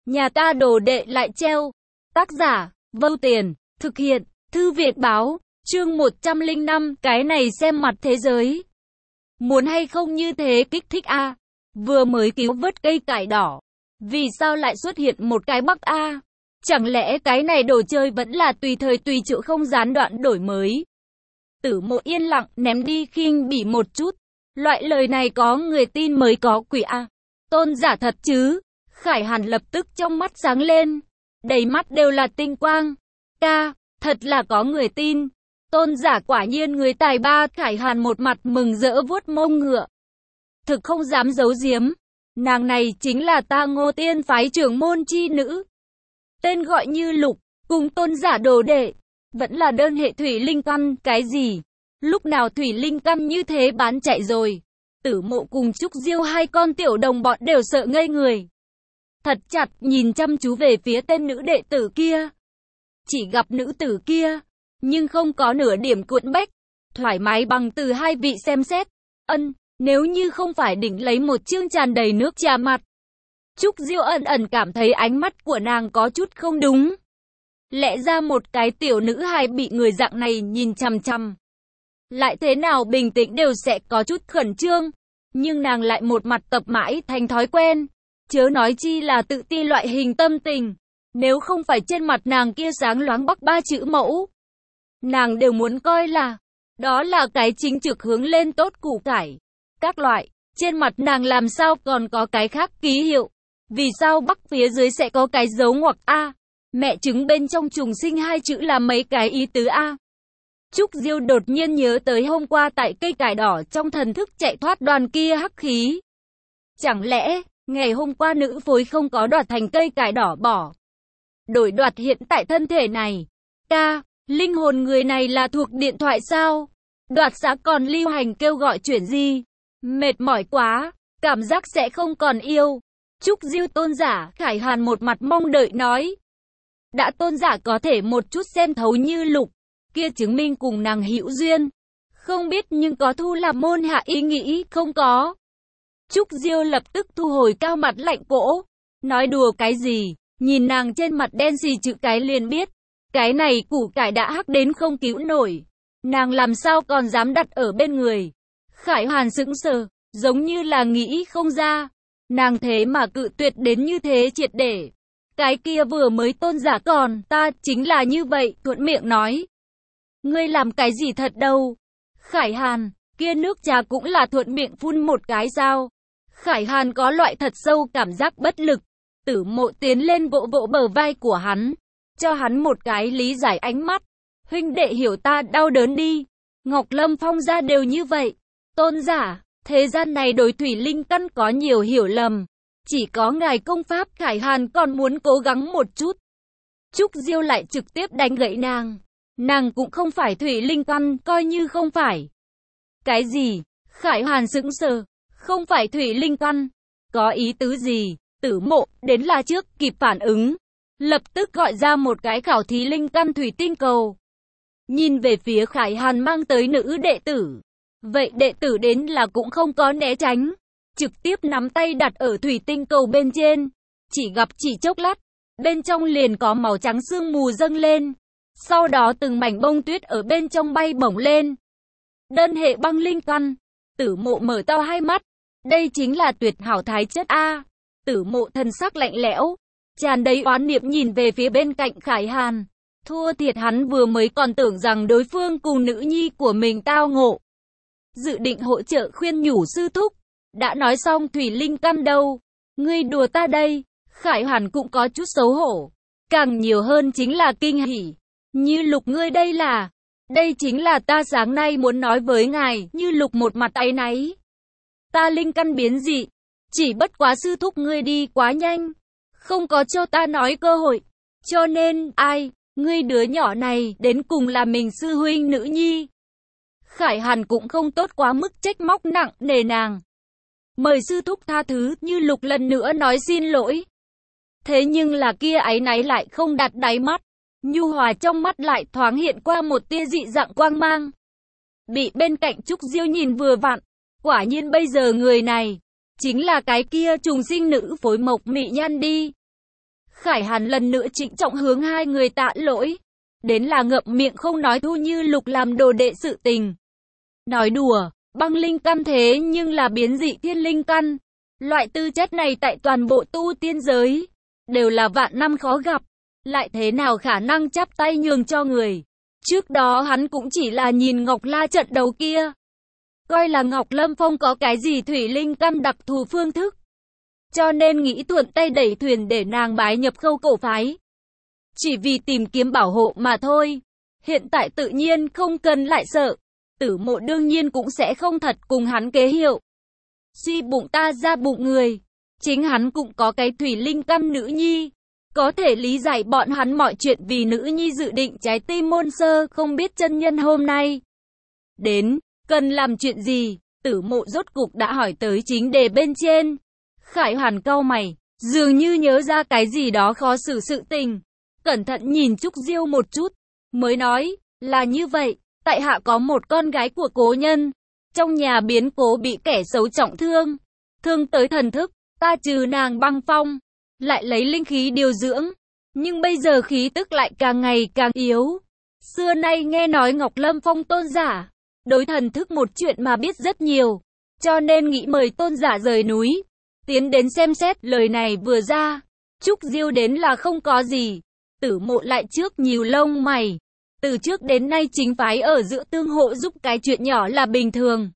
Nhà ta đồ đệ lại treo. Tác giả, Vâu Tiền, thực hiện, Thư Viện Báo, chương 105, cái này xem mặt thế giới. Muốn hay không như thế kích thích a. Vừa mới cứu vớt cây cải đỏ. Vì sao lại xuất hiện một cái bắc a? Chẳng lẽ cái này đồ chơi vẫn là tùy thời tùy chỗ không gián đoạn đổi mới? Tử Mộ yên lặng ném đi khinh bỉ một chút. Loại lời này có người tin mới có quỷ a. Tôn giả thật chứ? Khải Hàn lập tức trong mắt sáng lên. Đầy mắt đều là tinh quang. Ca, thật là có người tin. Tôn giả quả nhiên người tài ba. Khải Hàn một mặt mừng rỡ vuốt mông ngựa. Thực không dám giấu giếm. Nàng này chính là ta Ngô Tiên phái trưởng môn chi nữ. Tên gọi Như Lục, cùng tôn giả đồ đệ. Vẫn là đơn hệ thủy linh căn, cái gì? Lúc nào thủy linh căn như thế bán chạy rồi? Tử Mộ cùng Trúc Diêu hai con tiểu đồng bọn đều sợ ngây người. Thật chặt nhìn chăm chú về phía tên nữ đệ tử kia. Chỉ gặp nữ tử kia, nhưng không có nửa điểm cuộn bách. Thoải mái bằng từ hai vị xem xét. Nếu như không phải đỉnh lấy một chương tràn đầy nước trà mặt. Trúc Diêu ẩn cảm thấy ánh mắt của nàng có chút không đúng. Lẽ ra một cái tiểu nữ hài bị người dạng này nhìn chằm chằm. Lại thế nào bình tĩnh đều sẽ có chút khẩn trương. Nhưng nàng lại một mặt tập mãi thành thói quen. Chớ nói chi là tự ti loại hình tâm tình. Nếu không phải trên mặt nàng kia sáng loáng bắc ba chữ mẫu. Nàng đều muốn coi là. Đó là cái chính trực hướng lên tốt củ cải. Các loại. Trên mặt nàng làm sao còn có cái khác ký hiệu. Vì sao bắc phía dưới sẽ có cái dấu ngoặc A. Mẹ trứng bên trong trùng sinh hai chữ là mấy cái ý tứ A. Trúc Diêu đột nhiên nhớ tới hôm qua tại cây cải đỏ trong thần thức chạy thoát đoàn kia hắc khí. Chẳng lẽ, ngày hôm qua nữ phối không có đoạt thành cây cải đỏ bỏ. Đổi đoạt hiện tại thân thể này. Ca, linh hồn người này là thuộc điện thoại sao? Đoạt xã còn lưu hành kêu gọi chuyển di. Mệt mỏi quá, cảm giác sẽ không còn yêu. Trúc Diêu tôn giả, Khải Hàn một mặt mong đợi nói. Đã tôn giả có thể một chút xem thấu Như Lục. Kia chứng minh cùng nàng hữu duyên. Không biết nhưng có thu làm môn hạ ý nghĩ không có. Trúc Diêu lập tức thu hồi cao mặt lạnh cỗ. Nói đùa cái gì, nhìn nàng trên mặt đen xì chữ cái liền biết. Cái này củ cải đã hắc đến không cứu nổi. Nàng làm sao còn dám đặt ở bên người. Khải Hàn sững sờ, giống như là nghĩ không ra. Nàng thế mà cự tuyệt đến như thế triệt để. Cái kia vừa mới tôn giả còn, ta chính là như vậy, thuận miệng nói. Ngươi làm cái gì thật đâu? Khải Hàn, kia nước trà cũng là thuận miệng phun một cái sao? Khải Hàn có loại thật sâu cảm giác bất lực. Tử Mộ tiến lên vỗ vỗ bờ vai của hắn. Cho hắn một cái lý giải ánh mắt. Huynh đệ hiểu ta đau đớn đi. Ngọc Lâm Phong ra đều như vậy. Tôn giả, thế gian này đối thủy linh căn có nhiều hiểu lầm. Chỉ có ngài công pháp. Khải Hàn còn muốn cố gắng một chút. Trúc Diêu lại trực tiếp đánh gãy nàng. Nàng cũng không phải thủy linh căn, coi như không phải. Cái gì? Khải Hàn sững sờ. Không phải thủy linh căn. Có ý tứ gì? Tử Mộ đến là trước kịp phản ứng. Lập tức gọi ra một cái khảo thí linh căn thủy tinh cầu. Nhìn về phía Khải Hàn mang tới nữ đệ tử. Vậy đệ tử đến là cũng không có né tránh. Trực tiếp nắm tay đặt ở thủy tinh cầu bên trên. Chỉ gặp chỉ chốc lát. Bên trong liền có màu trắng sương mù dâng lên. Sau đó từng mảnh bông tuyết ở bên trong bay bổng lên. Đơn hệ băng linh căn. Tử Mộ mở to hai mắt. Đây chính là tuyệt hảo thái chất A. Tử Mộ thần sắc lạnh lẽo. Tràn đầy oán niệm nhìn về phía bên cạnh Khải Hàn. Thua thiệt hắn vừa mới còn tưởng rằng đối phương cùng nữ nhi của mình tao ngộ. Dự định hỗ trợ khuyên nhủ sư thúc. Đã nói xong thủy linh căn đâu. Ngươi đùa ta đây. Khải Hàn cũng có chút xấu hổ. Càng nhiều hơn chính là kinh hỉ. Như Lục ngươi đây là. Đây chính là ta sáng nay muốn nói với ngài. Như Lục một mặt áy náy. Ta linh căn biến dị. Chỉ bất quá sư thúc ngươi đi quá nhanh. Không có cho ta nói cơ hội. Cho nên, ngươi đứa nhỏ này đến cùng là mình sư huynh nữ nhi. Khải Hàn cũng không tốt quá mức trách móc nặng nề nàng. Mời sư thúc tha thứ. Như Lục lần nữa nói xin lỗi. Thế nhưng là kia áy náy lại không đặt đáy mắt. Nhu hòa trong mắt lại thoáng hiện qua một tia dị dạng quang mang. Bị bên cạnh Trúc Diêu nhìn vừa vặn. Quả nhiên bây giờ người này chính là cái kia trùng sinh nữ phối Mộc Mị Nhan đi. Khải Hàn lần nữa trịnh trọng hướng hai người tạ lỗi. Đến là ngậm miệng không nói Thu Như Lục làm đồ đệ sự tình. Nói đùa, băng linh căn thế nhưng là biến dị thiên linh căn. Loại tư chất này tại toàn bộ tu tiên giới đều là vạn năm khó gặp. Lại thế nào khả năng chắp tay nhường cho người. Trước đó hắn cũng chỉ là nhìn Ngọc La trận đầu kia, coi là Ngọc Lâm Phong có cái gì thủy linh căn đặc thù phương thức, cho nên nghĩ thuận tay đẩy thuyền để nàng bái nhập Khâu cổ phái. Chỉ vì tìm kiếm bảo hộ mà thôi. Hiện tại tự nhiên không cần lại sợ. Tử Mộ đương nhiên cũng sẽ không thật cùng hắn kế hiệu. Suy bụng ta ra bụng người. Chính hắn cũng có cái thủy linh căn nữ nhi. Có thể lý giải bọn hắn mọi chuyện vì nữ nhi dự định trái tim môn sơ không biết chân nhân hôm nay đến, cần làm chuyện gì. Tử Mộ rốt cục đã hỏi tới chính đề bên trên. Khải Hàn cau mày, dường như nhớ ra cái gì đó khó xử sự tình. Cẩn thận nhìn Trúc Diêu một chút, mới nói, là như vậy, tại hạ có một con gái của cố nhân, trong nhà biến cố bị kẻ xấu trọng thương, thương tới thần thức, ta trừ nàng băng phong, lại lấy linh khí điều dưỡng, nhưng bây giờ khí tức lại càng ngày càng yếu. Xưa nay nghe nói Ngọc Lâm Phong tôn giả, đối thần thức một chuyện mà biết rất nhiều, cho nên nghĩ mời tôn giả rời núi, tiến đến xem xét. Lời này vừa ra, Trúc Diêu đến là không có gì. Tử Mộ lại trước nhíu lông mày. Từ trước đến nay chính phái ở giữa tương hộ giúp cái chuyện nhỏ là bình thường.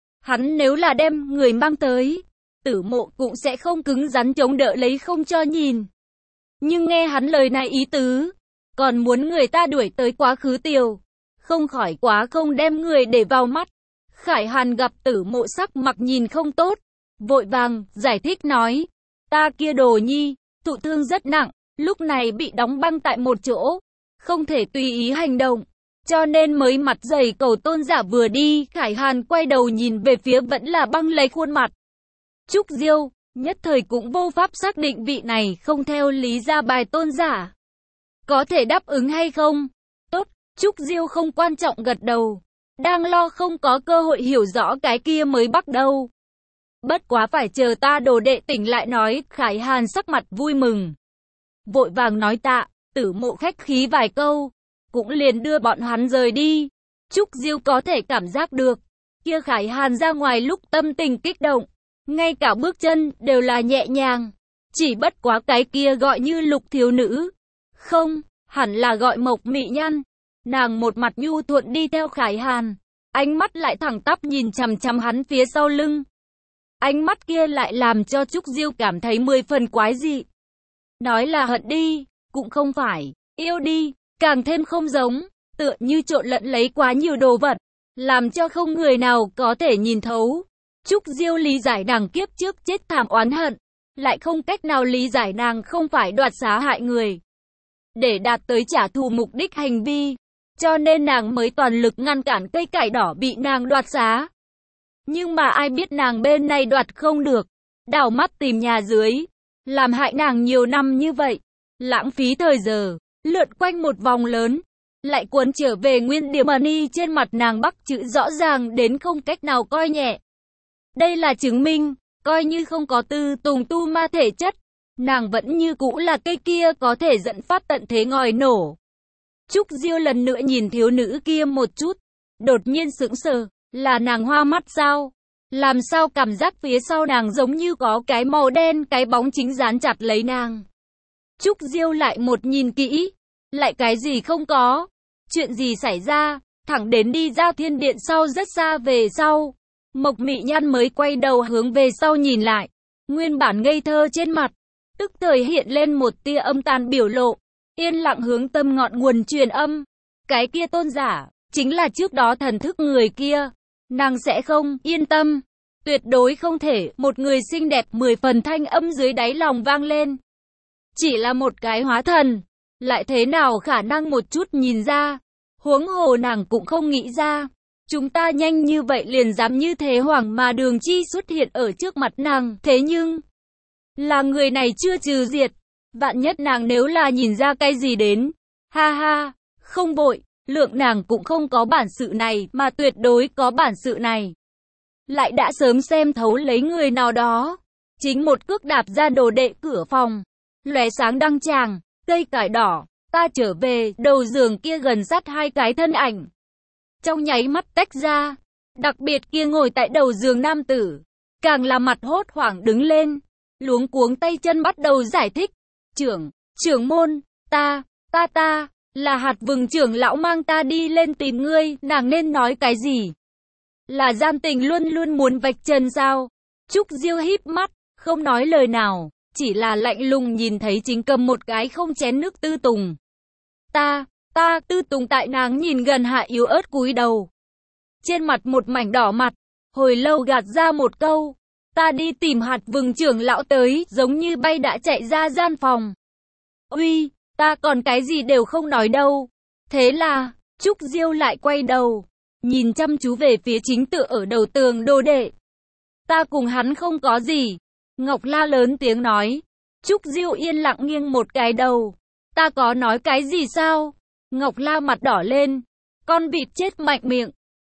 Hắn nếu là đem người mang tới, Tử Mộ cũng sẽ không cứng rắn chống đỡ lấy không cho nhìn. Nhưng nghe hắn lời này ý tứ, còn muốn người ta đuổi tới quá khứ Tiều, không khỏi quá không đem người để vào mắt. Khải Hàn gặp Tử Mộ sắc mặt nhìn không tốt, vội vàng giải thích nói, ta kia đồ nhi, thụ thương rất nặng, lúc này bị đóng băng tại một chỗ, không thể tùy ý hành động, cho nên mới mặt dày cầu tôn giả vừa đi. Khải Hàn quay đầu nhìn về phía vẫn là băng lấy khuôn mặt Trúc Diêu, nhất thời cũng vô pháp xác định vị này không theo lý ra bài tôn giả có thể đáp ứng hay không. Tốt, Trúc Diêu không quan trọng gật đầu, đang lo không có cơ hội hiểu rõ cái kia mới bắt đầu. Bất quá phải chờ ta đồ đệ tỉnh lại nói. Khải Hàn sắc mặt vui mừng, vội vàng nói tạ. Tử Mộ khách khí vài câu, cũng liền đưa bọn hắn rời đi. Trúc Diêu có thể cảm giác được, kia Khải Hàn ra ngoài lúc tâm tình kích động, ngay cả bước chân đều là nhẹ nhàng. Chỉ bất quá cái kia gọi như Lục thiếu nữ, không, hẳn là gọi Mộc Mị Nhân. Nàng một mặt nhu thuận đi theo Khải Hàn, ánh mắt lại thẳng tắp nhìn chằm chằm hắn phía sau lưng. Ánh mắt kia lại làm cho Trúc Diêu cảm thấy 10 phần quái dị. Nói là hận đi, cũng không phải, yêu đi, càng thêm không giống, tựa như trộn lẫn lấy quá nhiều đồ vật, làm cho không người nào có thể nhìn thấu. Trúc Diêu lý giải nàng kiếp trước chết thảm oán hận, lại không cách nào lý giải nàng không phải đoạt xá hại người, để đạt tới trả thù mục đích hành vi, cho nên nàng mới toàn lực ngăn cản cây cải đỏ bị nàng đoạt xá. Nhưng mà ai biết nàng bên này đoạt không được, đảo mắt tìm nhà dưới, làm hại nàng nhiều năm như vậy, lãng phí thời giờ, lượn quanh một vòng lớn, lại cuốn trở về nguyên điểm ẩn y trên mặt nàng bắc chữ rõ ràng đến không cách nào coi nhẹ. Đây là chứng minh, coi như không có tư tùng tu ma thể chất, nàng vẫn như cũ là cây kia có thể dẫn phát tận thế ngòi nổ. Trúc Diêu lần nữa nhìn thiếu nữ kia một chút, đột nhiên sững sờ, là nàng hoa mắt sao? Làm sao cảm giác phía sau nàng giống như có cái màu đen cái bóng chính dán chặt lấy nàng. Trúc Diêu lại một nhìn kỹ, lại cái gì không có, chuyện gì xảy ra, thẳng đến đi ra thiên điện sau rất xa về sau. Mộc Mị Nhân mới quay đầu hướng về sau nhìn lại, nguyên bản ngây thơ trên mặt, tức thời hiện lên một tia âm tàn biểu lộ, yên lặng hướng tâm ngọn nguồn truyền âm. Cái kia tôn giả, chính là trước đó thần thức người kia, nàng sẽ không yên tâm, tuyệt đối không thể. Một người xinh đẹp 10 phần thanh âm dưới đáy lòng vang lên. Chỉ là một cái hóa thần, lại thế nào khả năng một chút nhìn ra, huống hồ nàng cũng không nghĩ ra. Chúng ta nhanh như vậy liền dám như thế hoảng mà Đường Chi xuất hiện ở trước mặt nàng, thế nhưng là người này chưa trừ diệt, vạn nhất nàng nếu là nhìn ra cái gì đến, ha ha, không vội, lượng nàng cũng không có bản sự này, mà tuyệt đối có bản sự này, lại đã sớm xem thấu lấy người nào đó, chính một cước đạp ra đồ đệ cửa phòng, lóe sáng đăng tràng, cây cải đỏ, ta trở về, đầu giường kia gần sát hai cái thân ảnh. Trong nháy mắt tách ra, đặc biệt kia ngồi tại đầu giường nam tử, càng là mặt hốt hoảng đứng lên, luống cuống tay chân bắt đầu giải thích. Trưởng môn, ta, là Hạt Vừng trưởng lão mang ta đi lên tìm ngươi, nàng nên nói cái gì? Là gian tình luôn luôn muốn vạch trần sao? Trúc Diêu híp mắt, không nói lời nào, chỉ là lạnh lùng nhìn thấy chính cầm một cái không chén nước Tư Tùng. Tư Tùng tại nàng nhìn gần hạ yếu ớt cúi đầu. Trên mặt một mảnh đỏ mặt, hồi lâu gạt ra một câu. Ta đi tìm Hạt Vừng trưởng lão tới, giống như bay đã chạy ra gian phòng. Uy, ta còn cái gì đều không nói đâu. Thế là, Trúc Diêu lại quay đầu, nhìn chăm chú về phía chính tựa ở đầu tường đồ đệ. Ta cùng hắn không có gì. Ngọc La lớn tiếng nói. Trúc Diêu yên lặng nghiêng một cái đầu. Ta có nói cái gì sao? Ngọc La mặt đỏ lên. Con vịt chết mạnh miệng.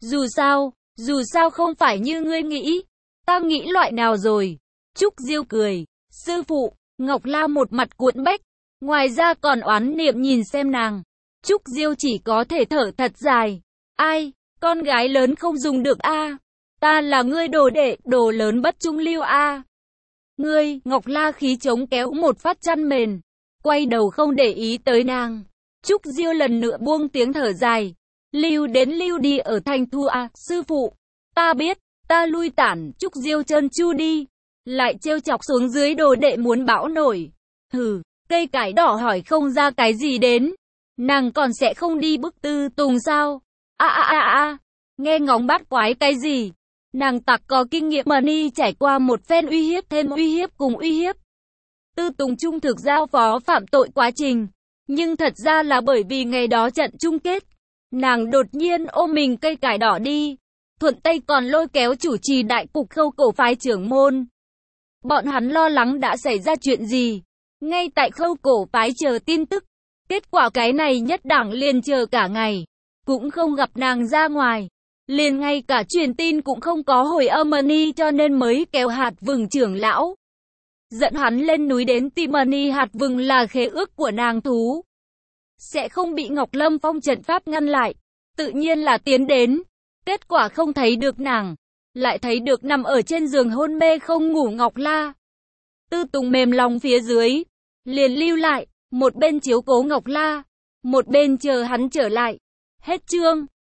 Dù sao không phải như ngươi nghĩ. Ta nghĩ loại nào rồi? Trúc Diêu cười. Sư phụ, Ngọc La một mặt cuộn bách. Ngoài ra còn oán niệm nhìn xem nàng. Trúc Diêu chỉ có thể thở thật dài. Ai, con gái lớn không dùng được a. Ta là ngươi đồ đệ, đồ lớn bất trung lưu a. Ngươi, Ngọc La khí chống kéo một phát chăn mền, quay đầu không để ý tới nàng. Trúc Diêu lần nữa buông tiếng thở dài. Lưu đến lưu đi ở thành thu a, sư phụ. Ta biết, ta lui tản. Trúc Diêu trơn tru đi, lại trêu chọc xuống dưới đồ đệ muốn bão nổi. Hừ, cây cải đỏ hỏi không ra cái gì đến. Nàng còn sẽ không đi bức Tư Tùng sao? Nghe ngóng bát quái cái gì? Nàng tặc có kinh nghiệm money trải qua một phen uy hiếp thêm uy hiếp cùng uy hiếp. Tư Tùng trung thực giao phó phạm tội quá trình. Nhưng thật ra là bởi vì ngày đó trận chung kết, nàng đột nhiên ôm mình cây cải đỏ đi. Thuận tay còn lôi kéo chủ trì đại cục Khâu Cổ phái trưởng môn. Bọn hắn lo lắng đã xảy ra chuyện gì. Ngay tại Khâu Cổ phái chờ tin tức. Kết quả cái này nhất đẳng liền chờ cả ngày. Cũng không gặp nàng ra ngoài. Liền ngay cả truyền tin cũng không có hồi âm money cho nên mới kéo Hạt Vừng trưởng lão. Dẫn hắn lên núi đến tìm money. Hạt Vừng là khế ước của nàng thú. Sẽ không bị Ngọc Lâm Phong trận pháp ngăn lại. Tự nhiên là tiến đến. Kết quả không thấy được nàng. Lại thấy được nằm ở trên giường hôn mê không ngủ Ngọc La. Tư Tùng mềm lòng phía dưới. Liền lưu lại. Một bên chiếu cố Ngọc La. Một bên chờ hắn trở lại. Hết chương.